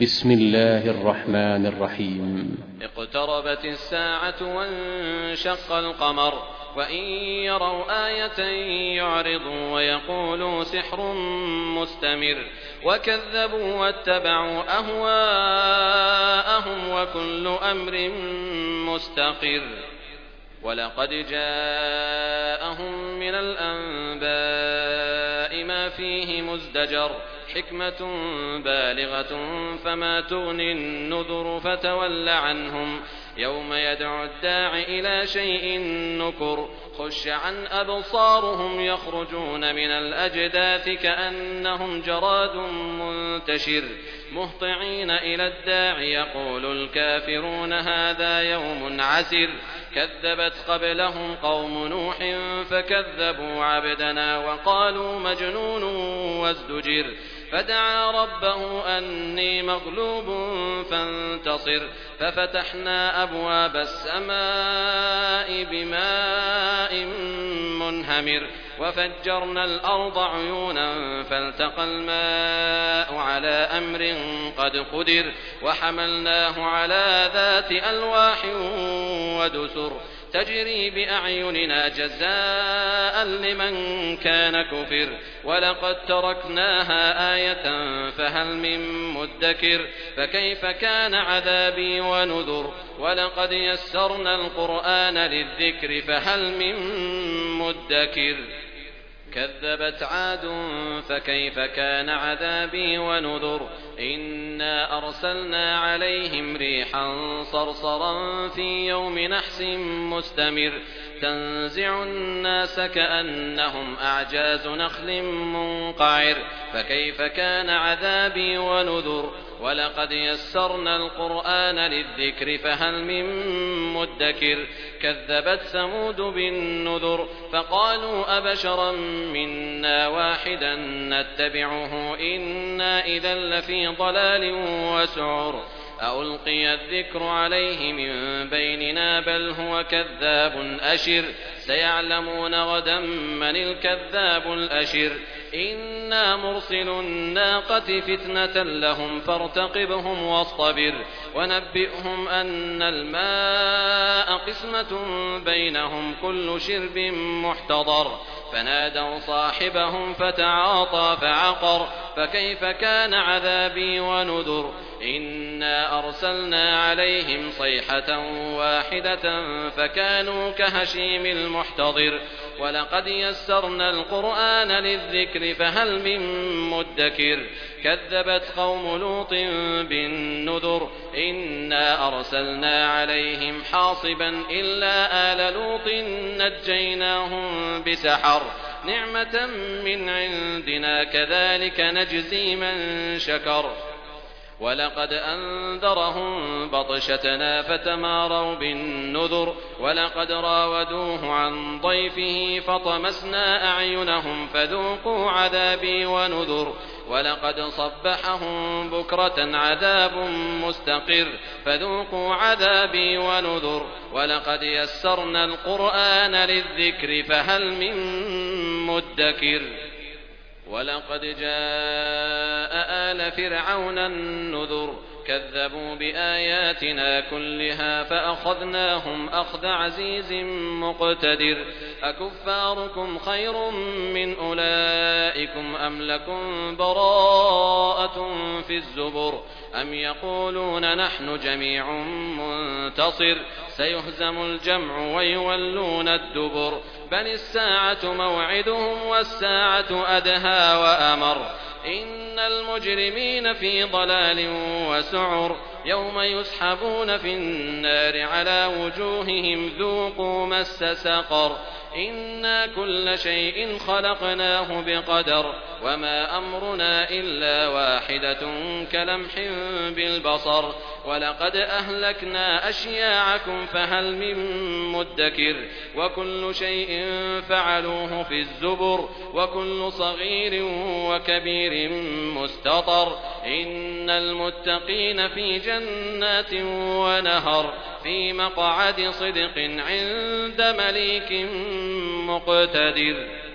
بسم الله الرحمن الرحيم. اقتربت الساعة وانشق القمر وإن يروا آية يعرضوا ويقولوا سحر مستمر وكذبوا واتبعوا أهواءهم وكل أمر مستقر. ولقد جاءهم من الأنباء ما فيه مزدجر حكمة بالغة فما تغني النذر فتول عنهم يوم يدعو الداع إلى شيء نكر خش عن أبصارهم يخرجون من الأجداث كأنهم جراد منتشر مهطعين إلى الداع يقول الكافرون هذا يوم عسر كذبت قبلهم قوم نوح فكذبوا عبدنا وقالوا مجنون وازدجر فدعا ربه أني مغلوب فانتصر ففتحنا أبواب السماء بماء منهمر وفجرنا الأرض عيونا فالتقى الماء على أمر قد قدر وحملناه على ذات ألواح ودسر تجري بأعيننا جزاء لمن كان كفر ولقد تركناها آية فهل من مدكر فكيف كان عذابي ونذر ولقد يسرنا القرآن للذكر فهل من مدكر كذبت عاد فكيف كان عذابي ونذر إنا أرسلنا عليهم ريحا صرصرا في يوم نحس مستمر تنزع الناس كأنهم أعجاز نخل منقعر فكيف كان عذابي ونذر ولقد يسرنا القرآن للذكر فهل من مدكر كذبت ثمود بالنذر فقالوا أبشرا منا واحدا نتبعه إنا إذا لفي ضلال وسعر ألقي الذكر عليه من بيننا بل هو كذاب أشر سيعلمون غدا من الكذاب الأشر إنا مرسل الناقة فتنة لهم فارتقبهم واصطبر ونبئهم أن الماء قسمة بينهم كل شرب محتضر فنادوا صاحبهم فتعاطى فعقر فكيف كان عذابي ونذر إنا أرسلنا عليهم صيحة واحدة فكانوا كهشيم المحتضر ولقد يسرنا القرآن للذكر فهل من مدكر كذبت قوم لوط بالنذر إنا أرسلنا عليهم حاصبا إلا آل لوط نجيناهم بسحر نعمة من عندنا كذلك نجزي من شكر ولقد أنذرهم بطشتنا فتماروا بالنذر ولقد راودوه عن ضيفه فطمسنا أعينهم فذوقوا عذابي ونذر ولقد صبحهم بكرة عذاب مستقر فذوقوا عذابي ونذر ولقد يسرنا القرآن للذكر فهل من مدكر ولقد جاء آل فرعون النذر كذبوا بآياتنا كلها فأخذناهم أخذ عزيز مقتدر أكفاركم خير من أولئكم أم لكم براءة في الزبر أم يقولون نحن جميع منتصر سيهزم الجمع ويولون الدبر بل الساعة موعدهم والساعة أدهى وأمر إن المجرمين في ضلال وسعر يوم يسحبون في النار على وجوههم ذوقوا مس سقر إنا كل شيء خلقناه بقدر وما أمرنا إلا واحدة كلمح بالبصر ولقد أهلكنا أشياعكم فهل من مدكر وكل شيء فعلوه في الزبر وكل صغير وكبير مستطر إن المتقين في جنات ونهر في مقعد صدق عند مليك مقتدر.